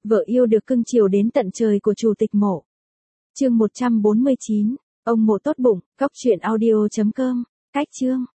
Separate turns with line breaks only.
Vợ yêu được cưng chiều đến tận trời của Chủ tịch Mộ. Chương 149, ông Mộ tốt bụng, góc truyện audio.com, cách chương.